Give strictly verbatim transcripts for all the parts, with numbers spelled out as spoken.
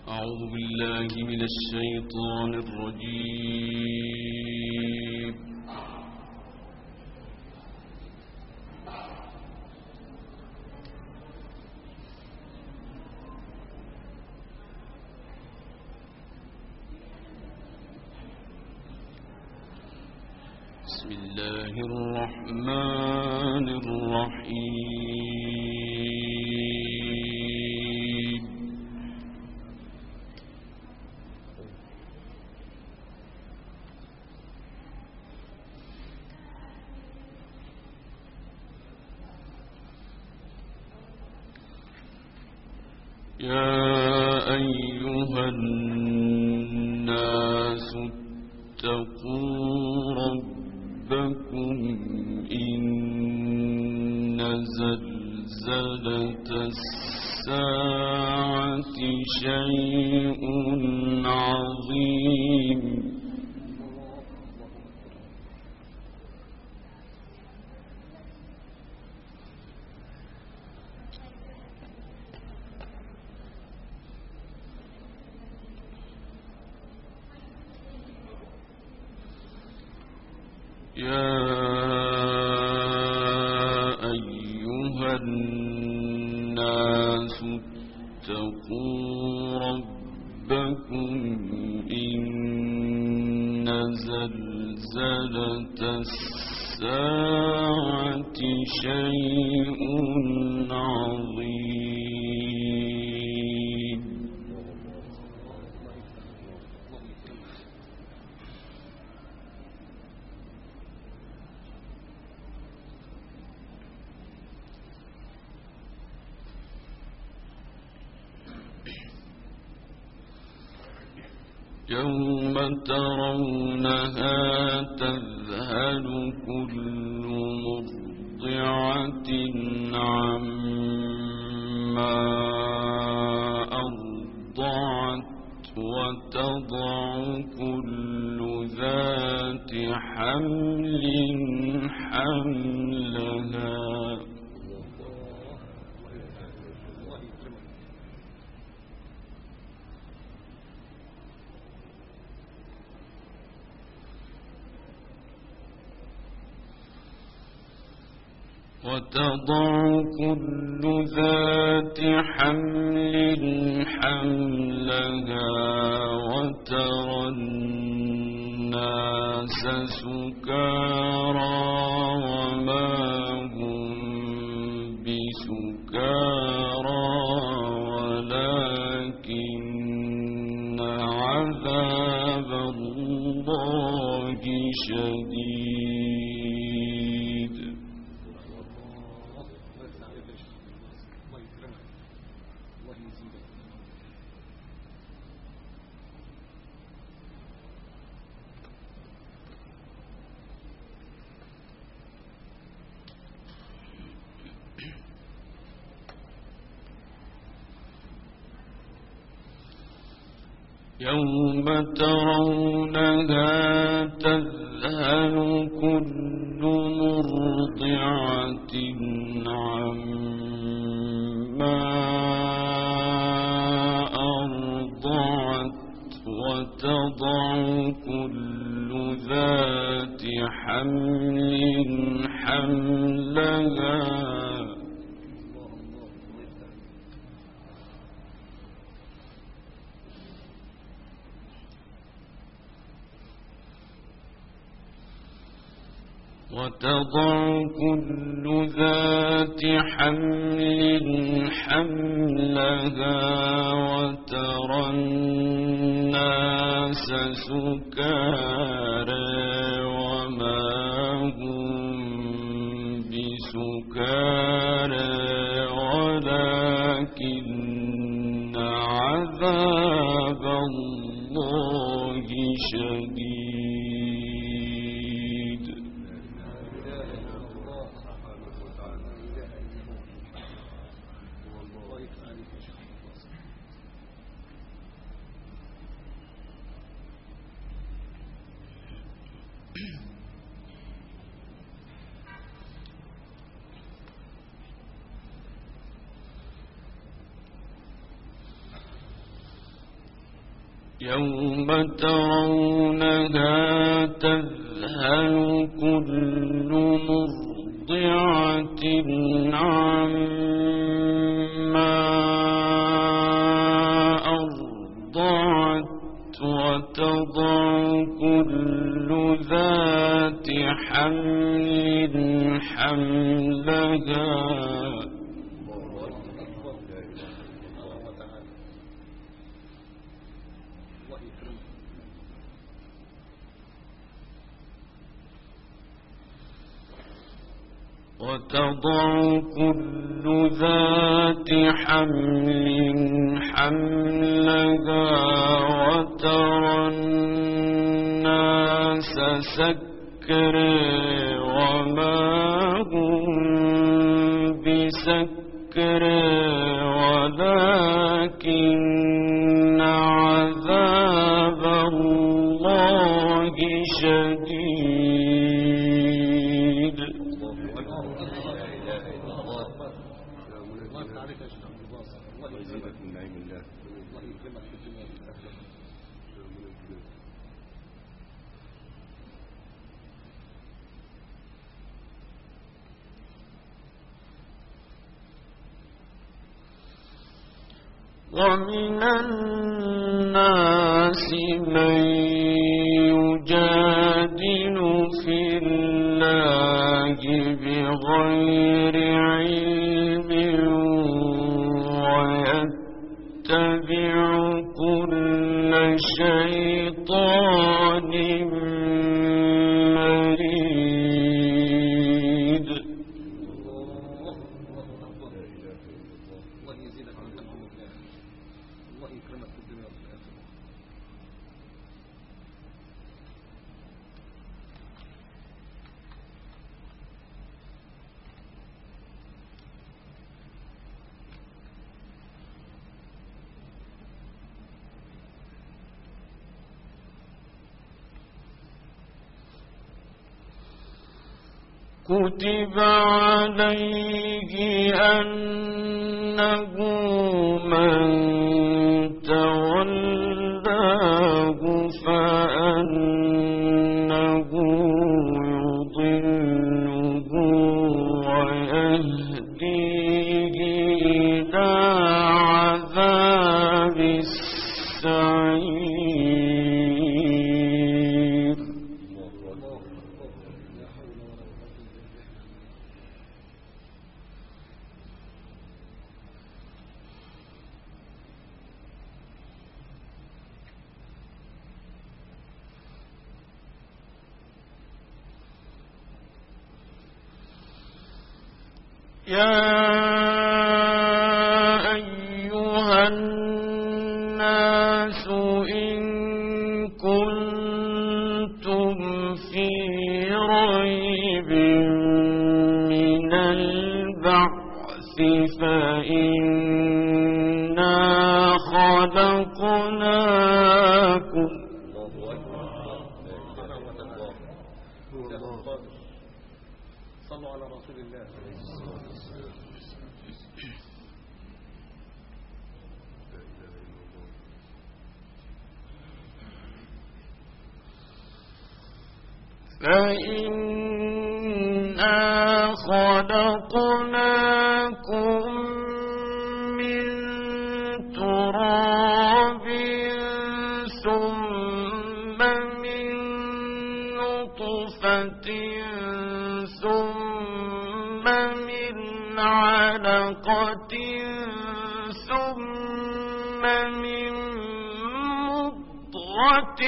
أعوذ بالله من الشيطان الرجيم. بسم الله الرحمن الرحيم. يا أيها الناس اتقوا ربكم إن زلزلة الساعة شيء عظيم. يا أيها الناس اتقوا ربكم إن زلزلة الساعة شيء عظيم. يوم ترونها تذهل كل مرضعة عما أرضعت وتضع كل ذات حمل حملها. وتضع كل ذات حمل حملها وترى الناس سكارى وما هم بسكارى ولكن عذاب الله شديد. يوم ترونها تذهل كل مرضعة عما أرضعت وتضع كل ذات حمل حملها. وتضع كل ذات حمل حملها وترى الناس سكارى وما هم بسكارى ولكن عذاب الله شديد. يوم ترونها تذهل كل مرضعة عما أرضعت وتضع كل ذات حمل حملها وتضع كل ذات حمل حملها وترى الناس سكرى وما هم بسكرى ولكن عذاب الله شديد. ومن الناس من يجادل في الله بغير علم ويتبع كل شيطان مريد. كتب عليه أنه من تولاه فأنه يضله ويهديه إلى عذاب السعير. يا أيها الناس إن كنتم في ريب من البعث فإنا خلقناكم صلوا على رسول الله. فإنا خلقناكم من تراب ثم من نطفة ثم من علقة ثم من مضغة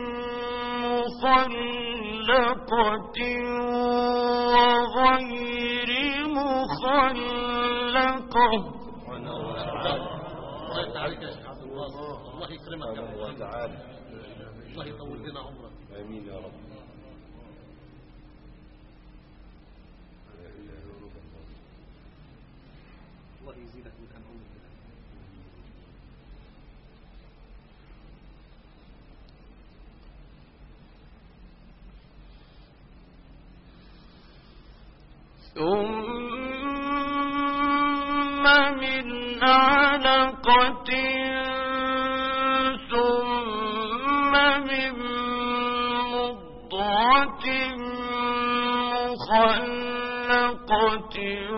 مخلقة وغير مخلقة. الله يتعالى يا شيخ عبد الله، الله يكرمك يا الله تعالى، الله يطول لنا عمرك. آمين يا رب. الله يزيدك من عمرك. ثم من علقة ثم مخلقة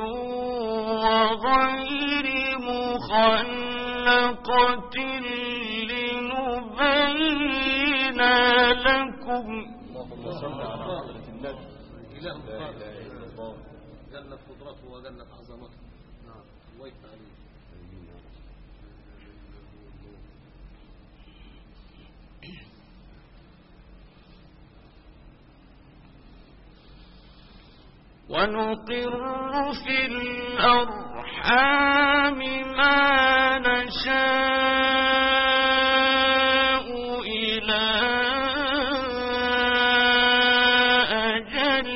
وغير مخلقة لنبين لكم. اللهم صل على حضرة النبي. إله قادر جلت قدرته وجلت عظمته. نعم الله يفتح عليك. ونقر في الأرحام ما نشاء إلى أجل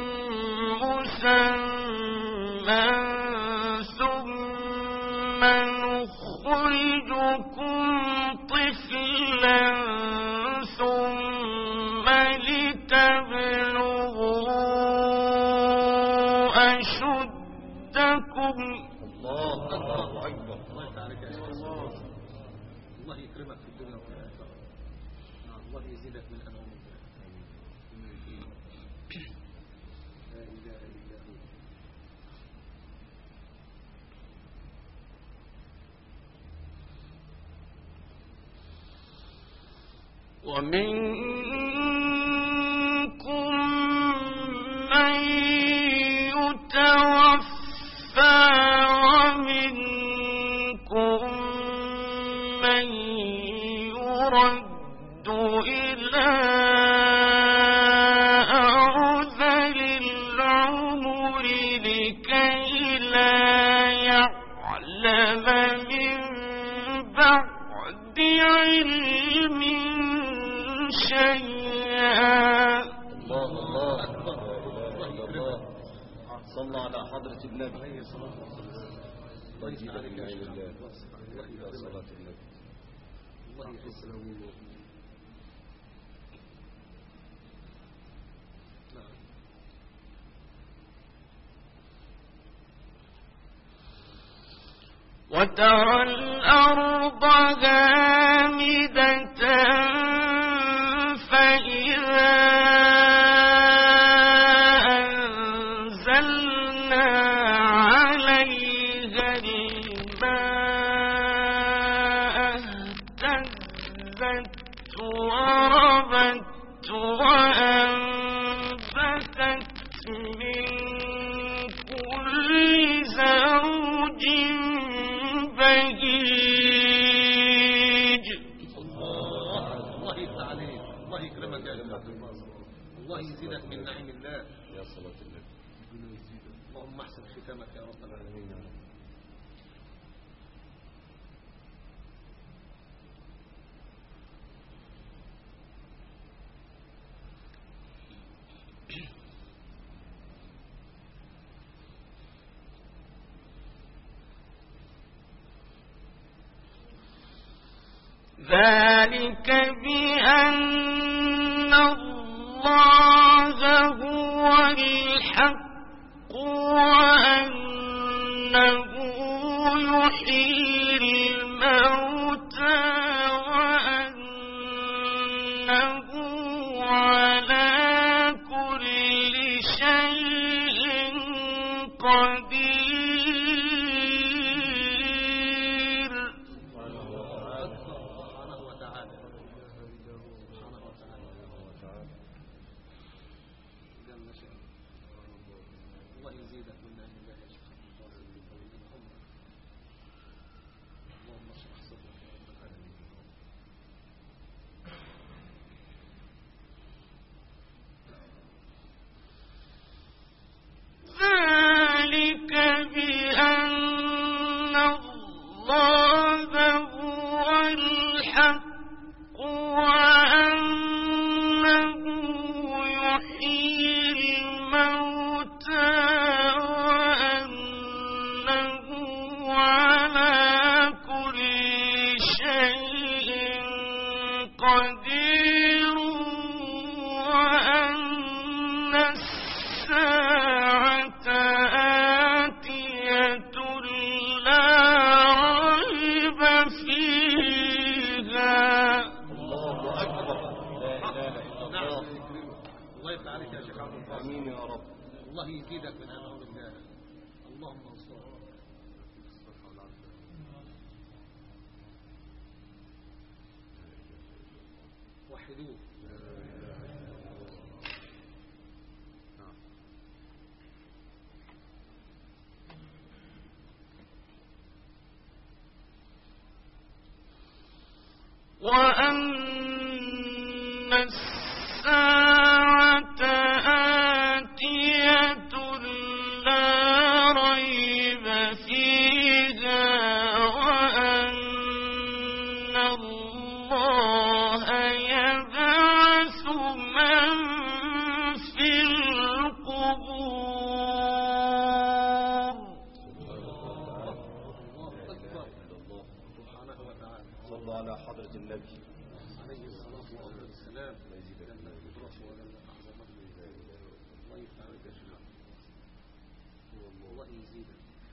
مسمى ثم نخرجكم طفلا ثم لتبلغوا أشدكم. الله الله أكبر. الله يتعالك يا شيخ. الله يكرمك في الدنيا وفي الآخرة. الله يزيدك من أنعمه. لا إله إلا هو. ومنكم من يتوفى ومنكم من يرد إلى أرذل العمر لكي لا يعلم من بعد علم شيئا. الله الله أكبر. الله يكرمك. صلى على حضرة النبي. الله يجزيك من الله. إلى صلاة النبي. الله يحسن منه. وترى الأرض هامدة فإذا أنزلنا عليها الماء اهتزت وربت وأنبتت من كل زوج بهيج. الله يفتح عليك. الله يكرمك يا جماعة. الله يزيدك من نعيم الله. يا صلاة النبي. اللهم احسن ختامك يا رب العالمين. ذلك بأن الله هو الحق وأنه يحيي الموتى وأنه على كل شيء قدير. ذلك بأن يزيدك من أمر الله. اللهم انصرك. وحدوه. وأن الساعة آتية لا ريب فيها وأن الله يبعث من في القبور. صلوا على حضرة النبي عليه الصلاة والسلام. الله يفعلك يا شيخ. الله يزيدك.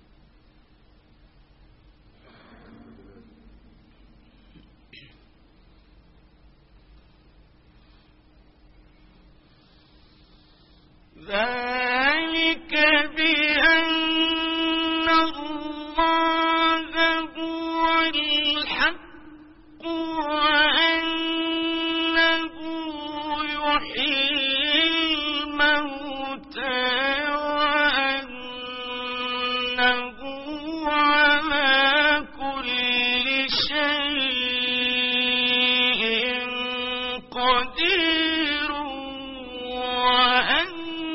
ذلك بأن الله هو الحق وأنه يحيي الموتى وأنه على كل شيء قدير وأن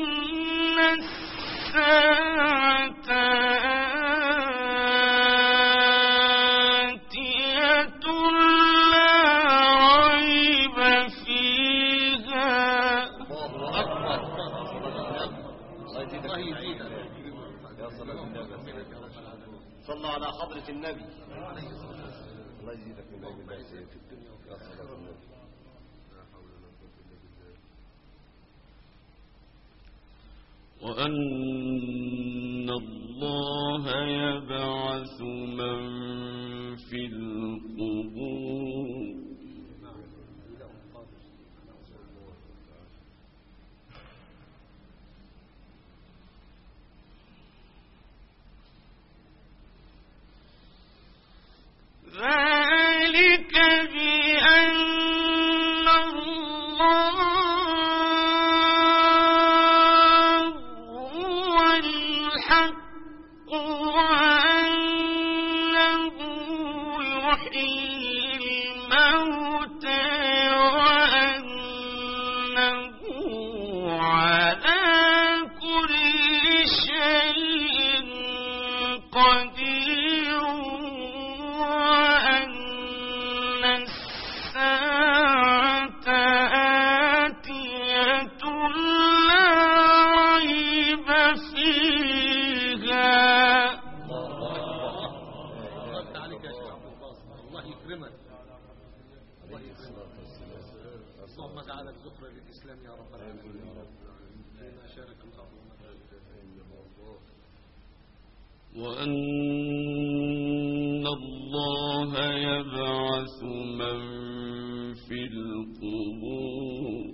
الساعة آتية لا ريب فيها. الله أكبر. الله يزيدك يا صلاة النبي. صلى على حضرة النبي. الله يزيدك من أجل الله في الدنيا يا صلاة النبي. وأن الله يبعث من في القبور. ذلك بأن الله هو الحق وأنه يحيي الموتى وأنه على كل شيء قدير وأن الساعة آتية لا ريب فيها. رد عليك يا شيخ عبد الباسط. الله يكرمك. اللهم اجعلك ذكرى للإسلام يا رب العالمين. فيما شارك الأرض وأن الله يبعث من في القبور.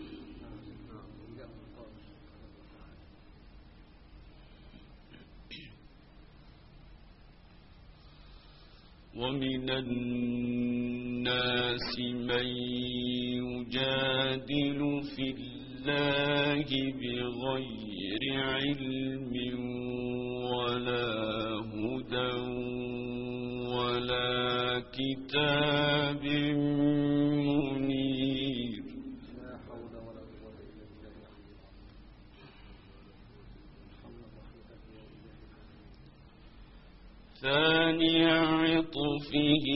ومن الناس من يجادل في الله بغير علم ولا هدى ولا كتاب منير. لا حول ولا قوة إلا بالله. ثاني عطفه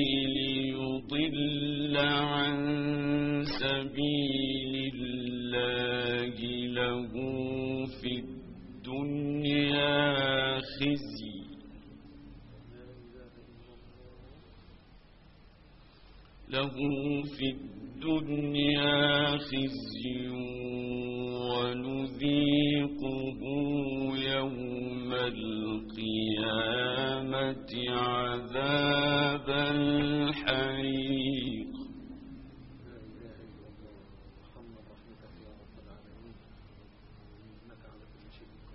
ليضل عن سبيل الله له في الدنيا خزي له في الدنيا خزي ونذيقه يوم القيامة عذاب الحريق. محمد رحمتك يا رب العالمين إنك على كل شيء قدير.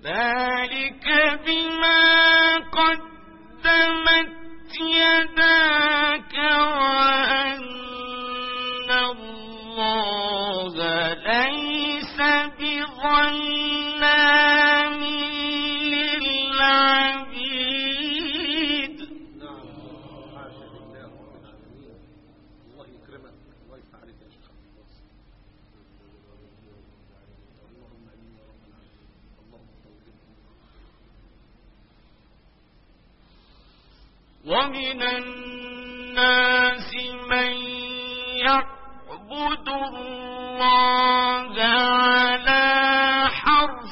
ذلك بما قدمت يداك وأن الله ليس بظلام للعبيد. نعم حاشا لله رب العالمين. الله يكرمك، الله يفتح عليك يا شيخ. اللهم امين يا رب العالمين. اللهم توفقنا. ومن الناس من يعبد الله على حرف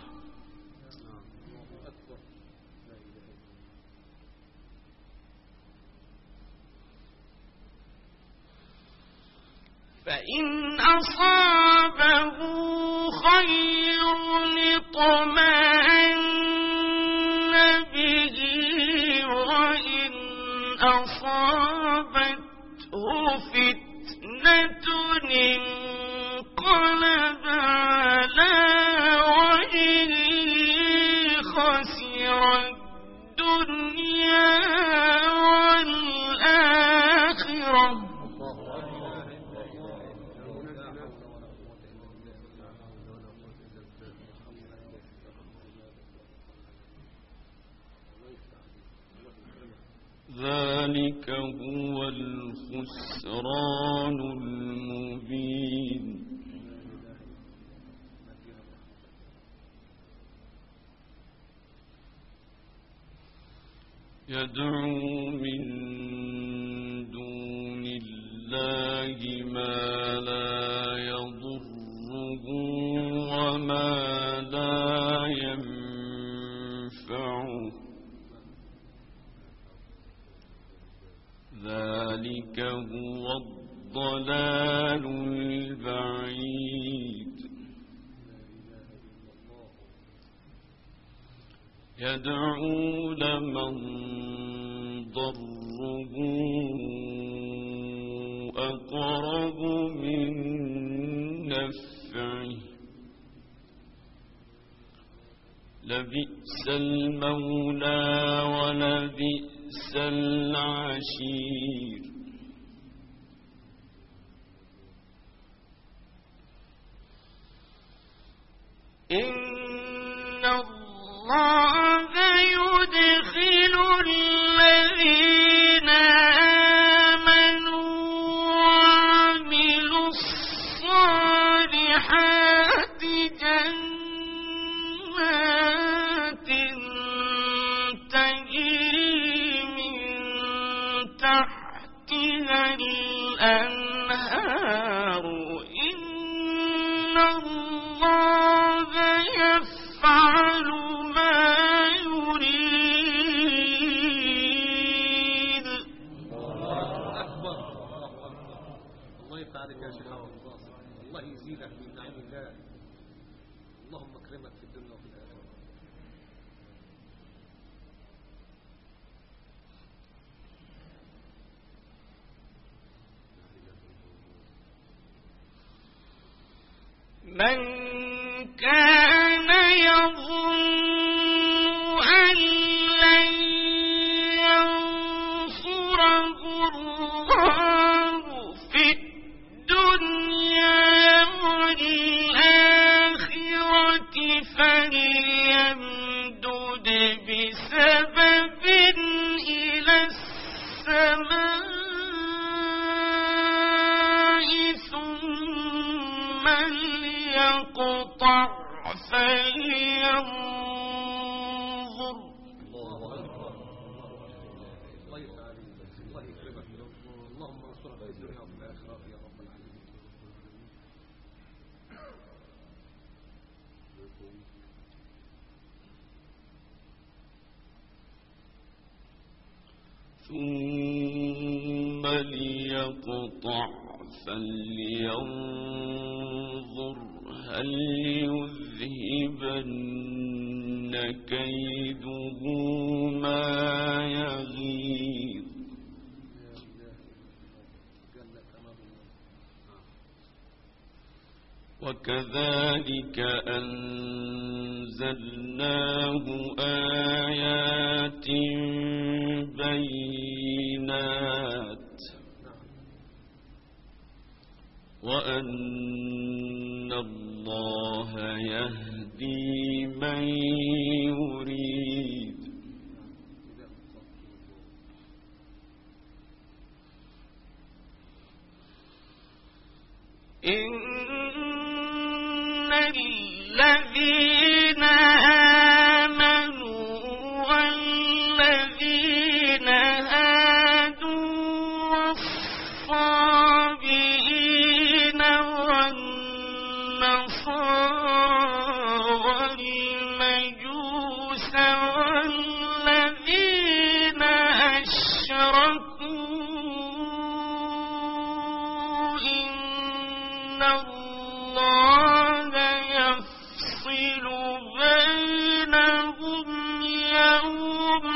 فإن أصابه خير اطمأن به وإن أصابته فتنة انقلب على وجهه خسر الدنيا والآخرة. ذلك هو الخسران المبين. يدعو من دون الله ما لا يضره وما لا ينفعه. ذلك هو الضلال البعيد. يدعو لمن ضره أقرب من نفعه لبئس المولى ولبئس العشير. إن الله يدخل الذين آمنوا وعملوا الصالحات جنات تجري من تحتها الأنهار. إن الله يفعل ما يريد. أكبر. الله يفتح عليك يا شيخ عبد الباسط. الله يزيدك من نعيم الله. اللهم اكرمك في الدنيا وفي الآخرة. من كان يظن أن لن ينصره الله في الدنيا والآخرة فليمدد بسبب إلى السماء ثم ليقطع فلينظر. الله أكبر. الله يفتح عليك. الله يكرمك. اللهم انصرك في الدنيا وفي الآخرة يا رب العالمين. ثم ليقطع فلينظر هل يذهبن كيده ما يغيظ. وكذلك أنزل أنزلناه آيات بينات وأن الله يهدي من يريد. إن الذين آمنوا والذين هادوا والصابئين والنصارى والمجوس والذين أشركوا إن الله يفصل بينهم يوم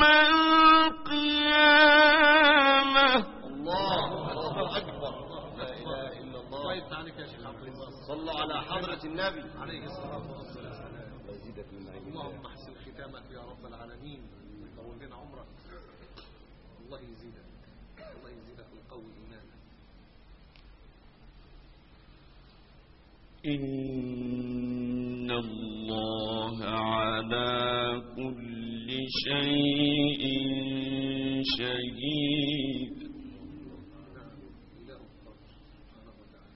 القيامة. الله أكبر. لا إله إلا الله. الله يفتح عليك يا شيخ عبد الله. صلوا على حضرة النبي عليه الصلاة والسلام. ويزيدك من نعيم الله. اللهم احسن ختامك يا رب العالمين، طول لنا عمرك. الله يزيدك، الله يزيدك ويقوي إيمانك. إن الله على كل شيء شهيد. نعم، إله القدر سبحانه وتعالى.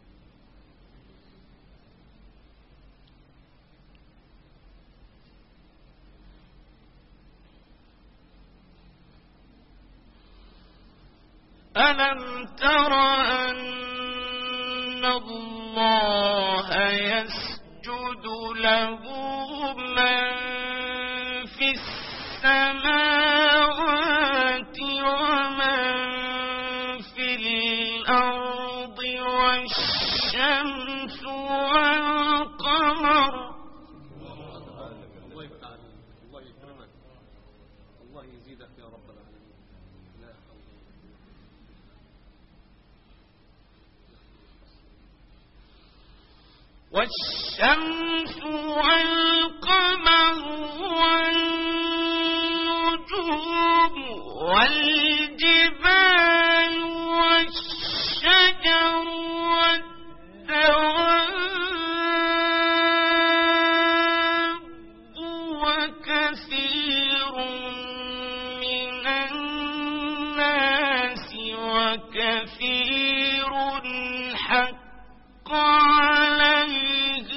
ألم تر أن الله يسجد له من في السماوات ومن في الأرض والشمس والقمر. الله يفتح عليك، الله يكرمك، الله يزيدك يا رب العالمين. لا حول ولا قوة. والشمس والقمر والنجوم والجبال والشجر والدواب وكثير من الناس وكثير حق عليه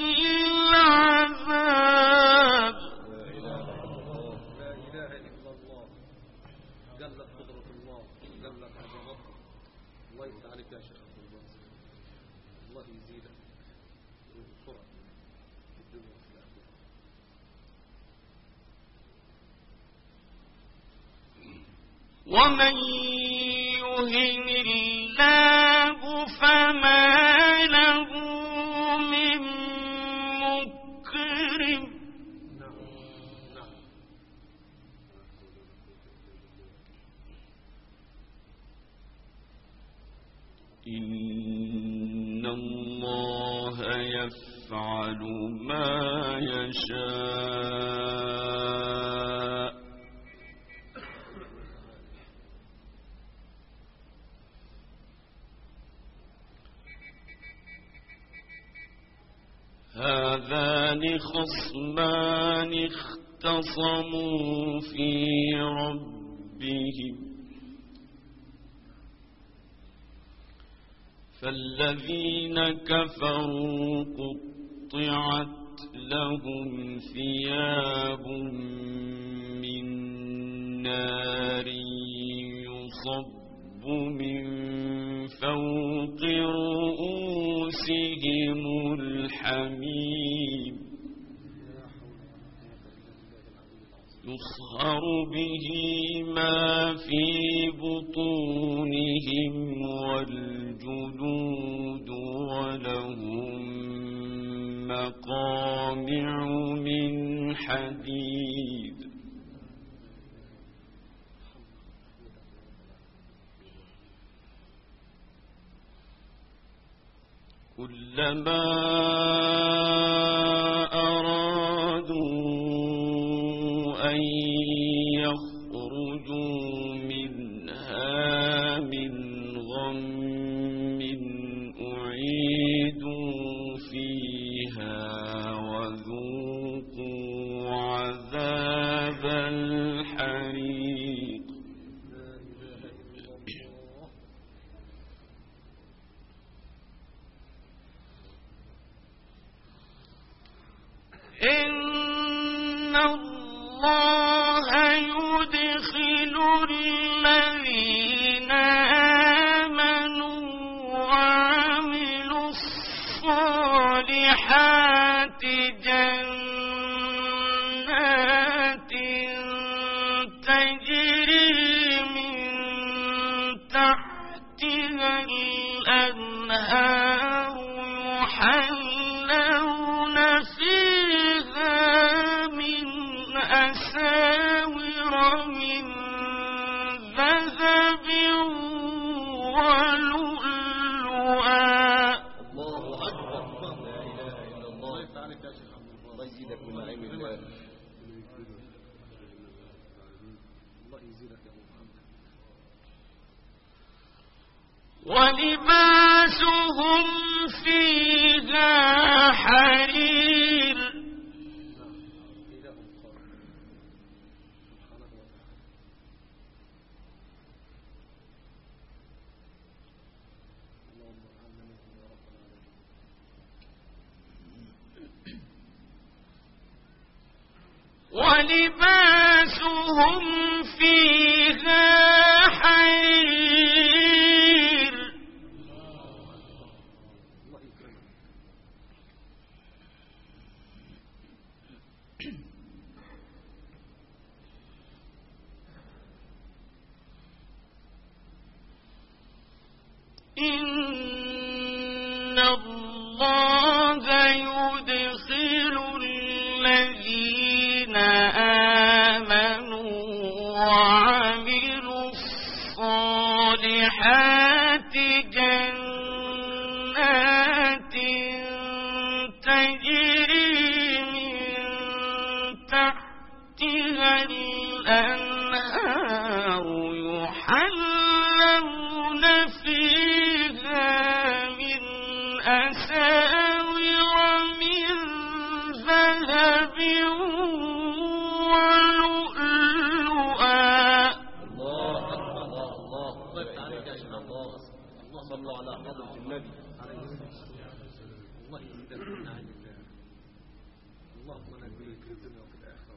العذاب. لا إله إلا الله. جلت قدرة الله، جلت عظمته. الله يفتح عليك يا شيخ عبد الله. الله يزيدك وينصرك في الدنيا وفي الآخرة. ومن يهن الله فما له من مكرم. نعم نعم. إن الله يفعل ما يشاء. هذان خصمان اختصموا في ربهم فالذين كفروا قطعت لهم ثياب من نار يصب من فوق رؤوسهم الحميم يصهر به ما في بطونهم والجلود ولهم مقامع من حديد كلما أرادوا أن يخرجوا منها من غم أعيدوا فيها وذوقوا عذاب الحريق. إن الله يدخل الذين آمنوا وعملوا الصالحات جنات تجري من تحتها الأنهار يحلون فيها من أساور من ذهب ولؤلؤا. الله أكبر. لا إله إلا الله. الله يزيدك من نعيم الله. الله يزيدك يا محمد. ولباسهم فيها حرير. ولباسهم فيها حرير. إن الله يدخل الذين آمنوا وعملوا الصالحات جنات تجري من تحتها الأنهار يحلون فيها من أساور من ذهب ولؤلؤا. الله أكبر. الله الله. الله. صلوا على حضرة النبي. الله يزيدك من نعيم الله. اللهم نجيك في الدنيا وفي الآخرة.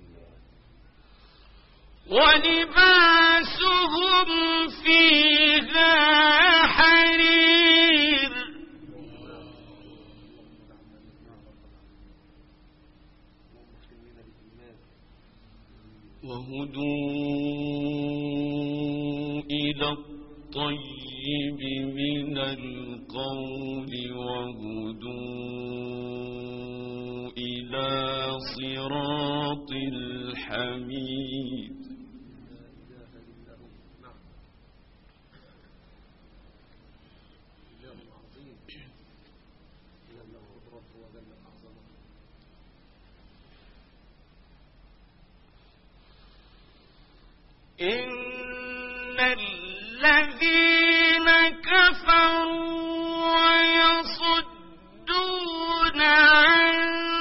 ولباسهم فيها حرير. وهدوا إلى الطيب من القول وهدوا إلى صراط الحميد. إن الذين كفروا ويصدون عن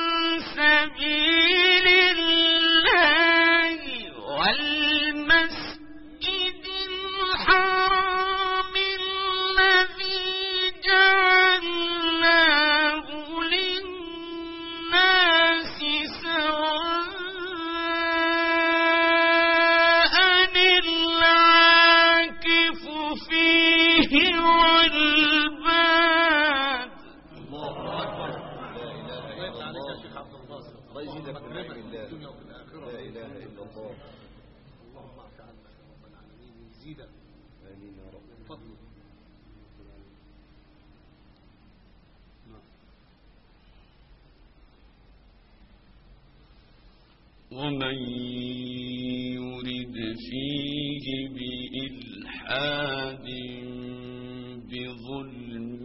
سبيل الله والمسجد الحرام الذي جعلناه للناس سواء والباد. الله أكبر. لا إله إلا الله. الله يزيدك من نعيم الله. لا إله إلا الله. اللهم اعف عنا يا رب العالمين ويزيدك. آمين يا رب. من فضلك. ومن يرد فيه بإلحاد بظلم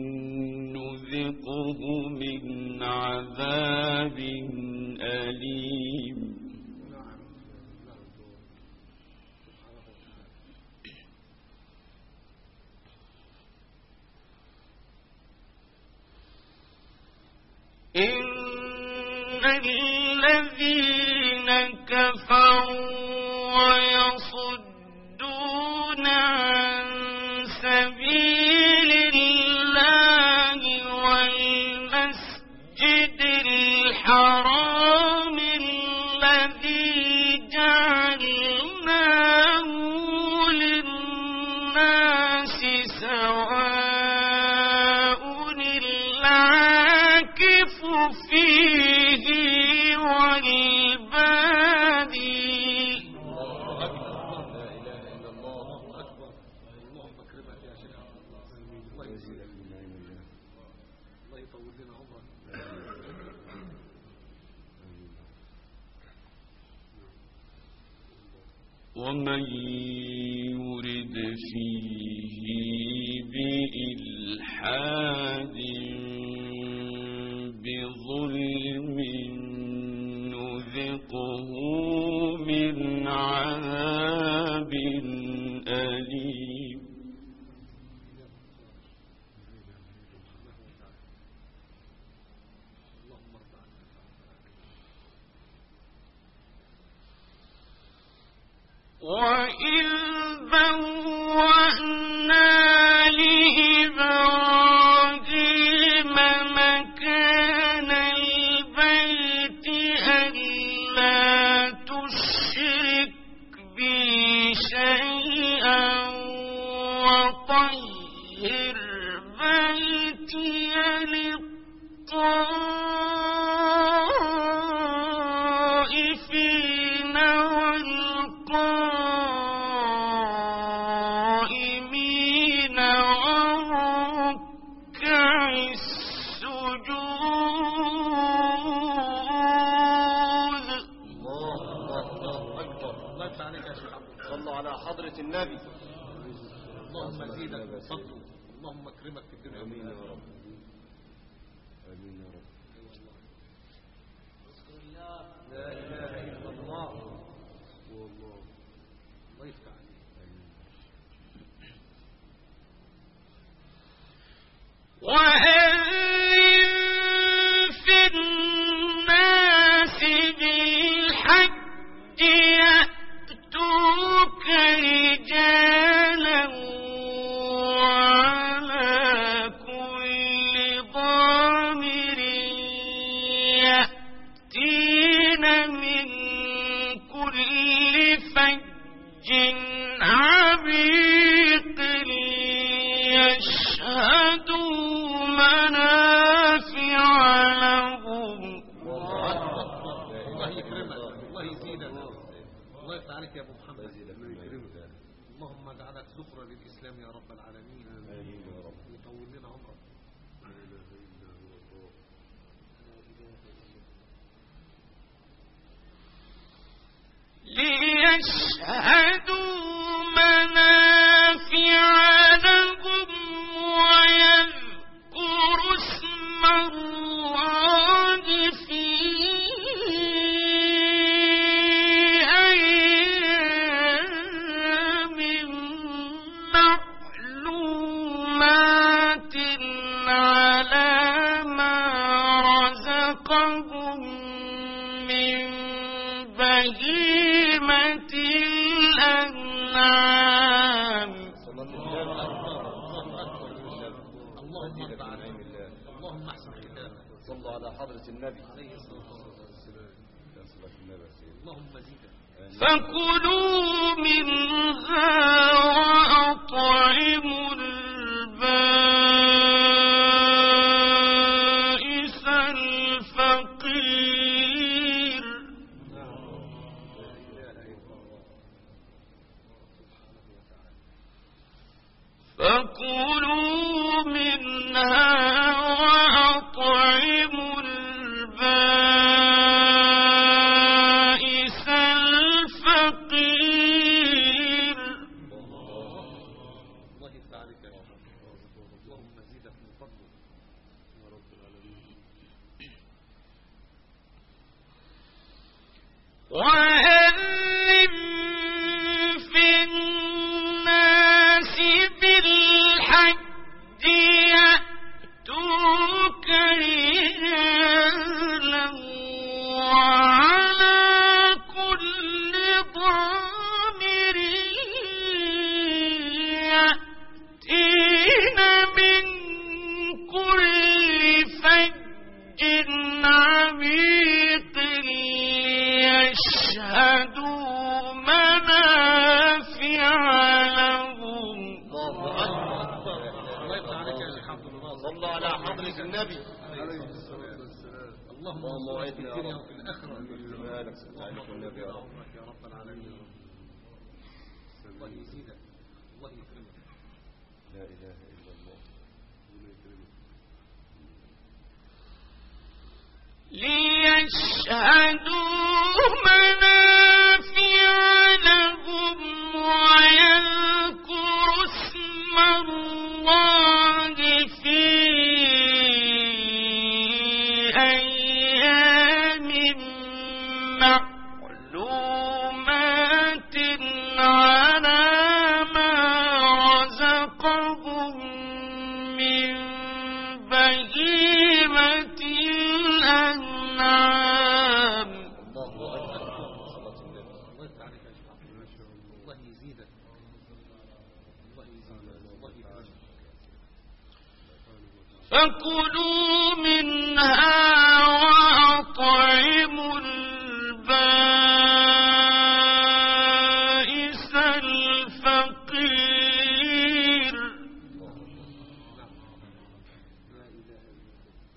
نذقه من عذاب أليم. نعم الذين كفروا ويصدون عن سبيل الله والمسجد الحرام الذي جعلناه للناس سواء العاكف فيه والبادي. ومن يرد فيه بإلحاد بظلم نذقه من عذاب أليم. وإذ بوأنا لإبراهيم مكان البيت ألا تشرك بي شيئا وطهر بيتي للطائفين والقائمين والركع السجود. الله أكبر. الله يفتح عليك يا شيخ عبد. صلوا على حضرة النبي. اللهم زيدك من فضله، اللهم اكرمك في الدنيا. آمين يا رب. آمين يا رب. لا إله إلا الله. والله الله يفتح عليك. وأذن في الناس بالحج يأتوك رجالا وعلى كل ضامر يأتين من كل فج عميق يشهدوا منافع لهم. الله يكرمك، الله يزيدك، الله يفتح عليك يا ابو محمد. اللهم اجعلك ذخرا للاسلام يا رب العالمين. آمين يا رب. يطول لنا عمرك. ليشهدوا منافع لهم ويذكروا اسم الله في أيام معلومات على ما رزقهم من بهيمة الأنعام. اللهم ارض عنهم، اللهم احسن ختامه. صلوا على حضرة النبي. عليه الصلاه والسلام. اللهم زيدك. فكلوا منها وأطعموا البائس الفقير. فكلوا منها وأطعموا البائس الفقير. الله يفتح عليك يا رب. اللهم زيدك من فضلك يا رب العالمين. وأذن في الناس بالحج يأتوك رجالا اللهم اللهم انصرنا في وعدنا يا الدنيا رب. وفي الآخرة. مالك ستعرف النبي يا رب. يا رب العالمين. الله يزيدك، الله يكرمك. لا إله إلا الله. ليشهدوا منافع لهم ويذكروا اسم الله في أيام معلومات على ما رزقهم من بهيمة الأنعام. الله أكبر. صلاة النبي. الله يفتح عليك يا شيخ عبد الله. الله يزيدك، الله يزيدك، الله يكرمك. فكلوا منها وأطعموا البائس الفقير. لا إله إلا الله.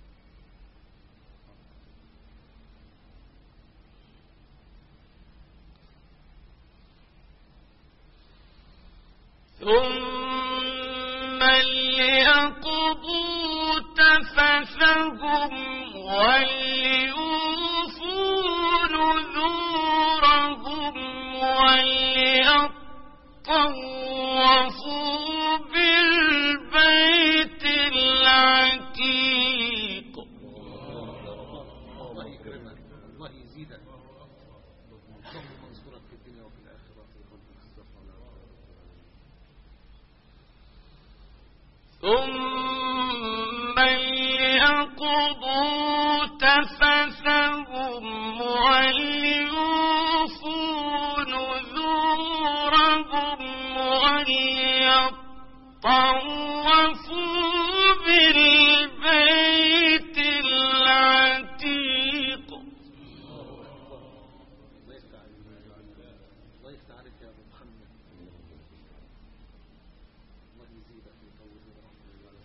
ثم ليقضوا تفثهم وليوفوا نذورهم وليطوفوا بالبيت العتيق. الله يكرمك، الله يزيدك. اللهم انصرك في الدنيا وفي الآخرة. ثم ليقضوا تفثهم وليوفوا نذورهم وليطوفوا بالبيت العتيق. الله يفتح عليك، الله يفتح عليك يا أبو محمد. الله يزيدك ويطول في رحمة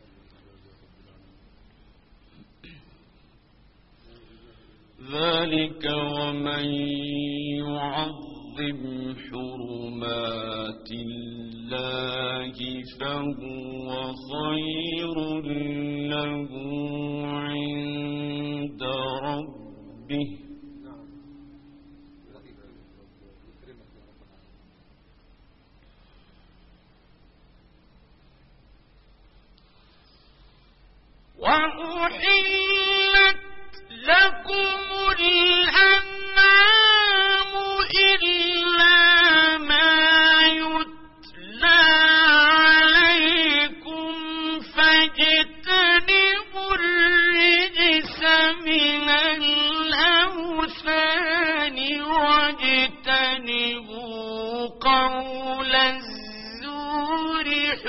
ذلك ومن يعظم حرمات الله فهو خير له عند ربه. نعم. الله يكرمك، يكرمك يا رب العالمين. وأحلت لكم الأنعام إلا ما يتلى عليكم فاجتنبوا الرجس من الأوثان واجتنبوا قول الزور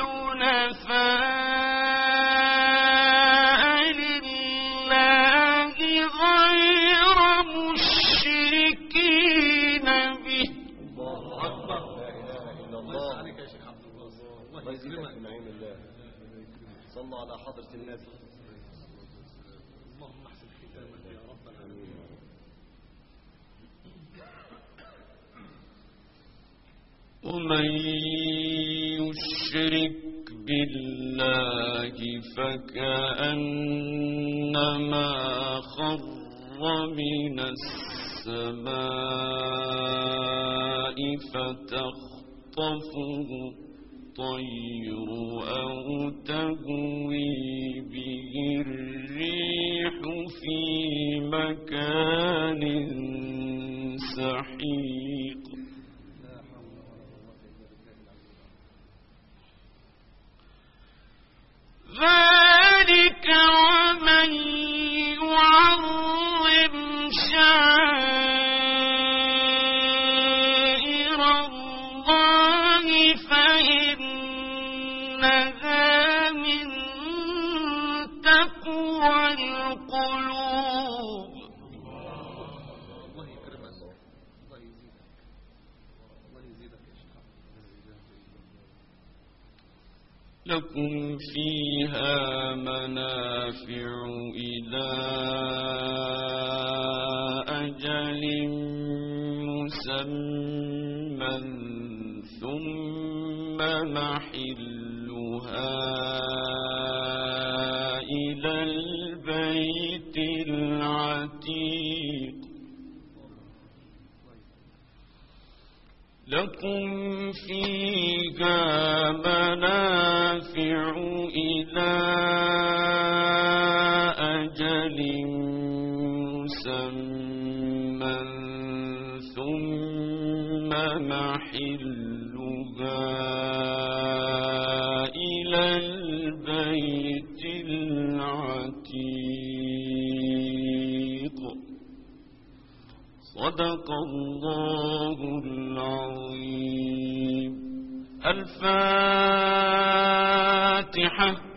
حنفاء لله غير مشركين به. الله أكبر. لا إله إلا الله يفتح الله. عليك يا شيخ عبد الله. الله الله يزيدك يكرمك. من عين الله. صلى على حضرة النبي. اللهم احسن ختامك يا رب العالمين. ومن يشرك بالله فكأنما خر من السماء فتخطفه الطير أو تهوي به الريح في مكان سحيق. لا حول ولا قوة إلا بالله العلي. ذلك ومن يعظم شعائر الله فإنها من تقوى القلوب. الله يكرمك، الله يزيدك. لكم فيها منافع إلى أجل مسمى ثم محلها إلى البيت العتيق لكم فيها منافع إلى أجل مسمى ثم محلها إلى البيت العتيق صدق الله العظيم. الفاتحة.